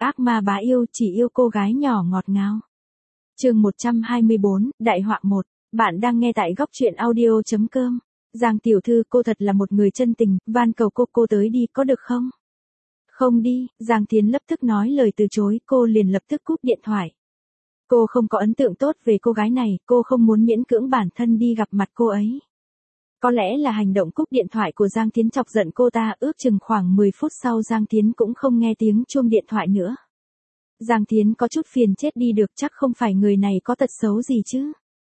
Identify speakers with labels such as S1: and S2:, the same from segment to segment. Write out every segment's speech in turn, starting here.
S1: ác ma bá yêu chỉ yêu cô gái nhỏ ngọt ngào. Chương 124, Đại họa 1. Bạn đang nghe tại góc truyện audio.com. Giang tiểu thư, cô thật là một người chân tình, van cầu cô tới đi có được không? Không đi, Giang Thiến lập tức nói lời từ chối, cô liền lập tức cúp điện thoại. Cô không có ấn tượng tốt về cô gái này, cô không muốn miễn cưỡng bản thân đi gặp mặt cô ấy. Có lẽ là hành động cúp điện thoại của Giang Thiến chọc giận cô ta, ước chừng khoảng 10 phút sau Giang Thiến cũng không nghe tiếng chuông điện thoại nữa. Giang Thiến có chút phiền chết đi được, chắc không phải người này có tật xấu gì chứ.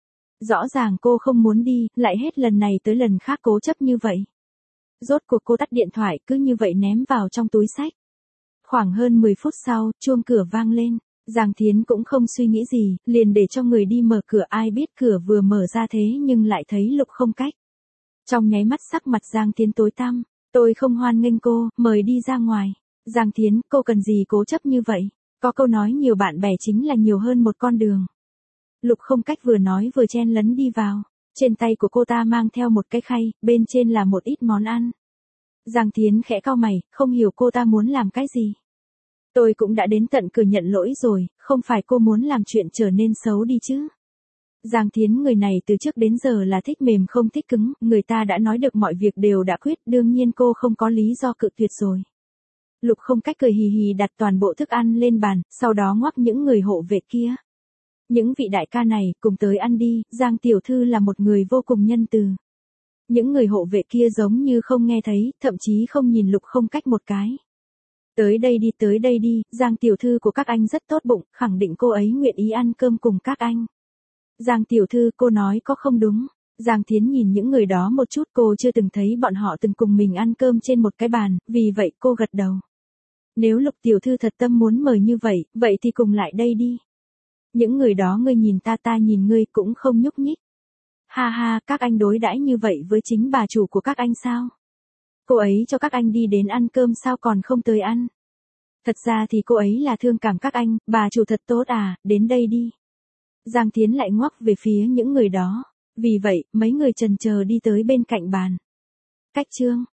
S1: Rõ ràng cô không muốn đi, lại hết lần này tới lần khác cố chấp như vậy. Rốt cuộc cô tắt điện thoại, cứ như vậy ném vào trong túi xách. Khoảng hơn 10 phút sau, chuông cửa vang lên. Giang Thiến cũng không suy nghĩ gì, liền để cho người đi mở cửa, ai biết cửa vừa mở ra thế nhưng lại thấy Lục Không Cách. Trong nháy mắt sắc mặt Giang Thiến tối tăm, tôi không hoan nghênh cô, mời đi ra ngoài. Giang Thiến, cô cần gì cố chấp như vậy? Có câu nói nhiều bạn bè chính là nhiều hơn một con đường. Lục Không Cách vừa nói vừa chen lấn đi vào. Trên tay của cô ta mang theo một cái khay, bên trên là một ít món ăn. Giang Thiến khẽ cau mày, không hiểu cô ta muốn làm cái gì. Tôi cũng đã đến tận cửa nhận lỗi rồi, không phải cô muốn làm chuyện trở nên xấu đi chứ. Giang Thiến người này từ trước đến giờ là thích mềm không thích cứng, người ta đã nói được mọi việc đều đã quyết, đương nhiên cô không có lý do cự tuyệt rồi. Lục Không Cách cười hì hì đặt toàn bộ thức ăn lên bàn, sau đó ngoắc những người hộ vệ kia. Những vị đại ca này, cùng tới ăn đi, Giang tiểu thư là một người vô cùng nhân từ. Những người hộ vệ kia giống như không nghe thấy, thậm chí không nhìn Lục Không Cách một cái. Tới đây đi, Giang tiểu thư của các anh rất tốt bụng, khẳng định cô ấy nguyện ý ăn cơm cùng các anh. Giang tiểu thư, cô nói có không đúng. Giang Thiến nhìn những người đó một chút, cô chưa từng thấy bọn họ từng cùng mình ăn cơm trên một cái bàn, vì vậy cô gật đầu. Nếu Lục tiểu thư thật tâm muốn mời như vậy, vậy thì cùng lại đây đi. Những người đó ngươi nhìn ta nhìn ngươi cũng không nhúc nhích. Ha ha, các anh đối đãi như vậy với chính bà chủ của các anh sao? Cô ấy cho các anh đi đến ăn cơm sao còn không tới ăn? Thật ra thì cô ấy là thương cảm các anh, bà chủ thật tốt à, đến đây đi. Giang Thiến lại ngoắc về phía những người đó. Vì vậy, mấy người chần chờ đi tới bên cạnh bàn. Cách chương.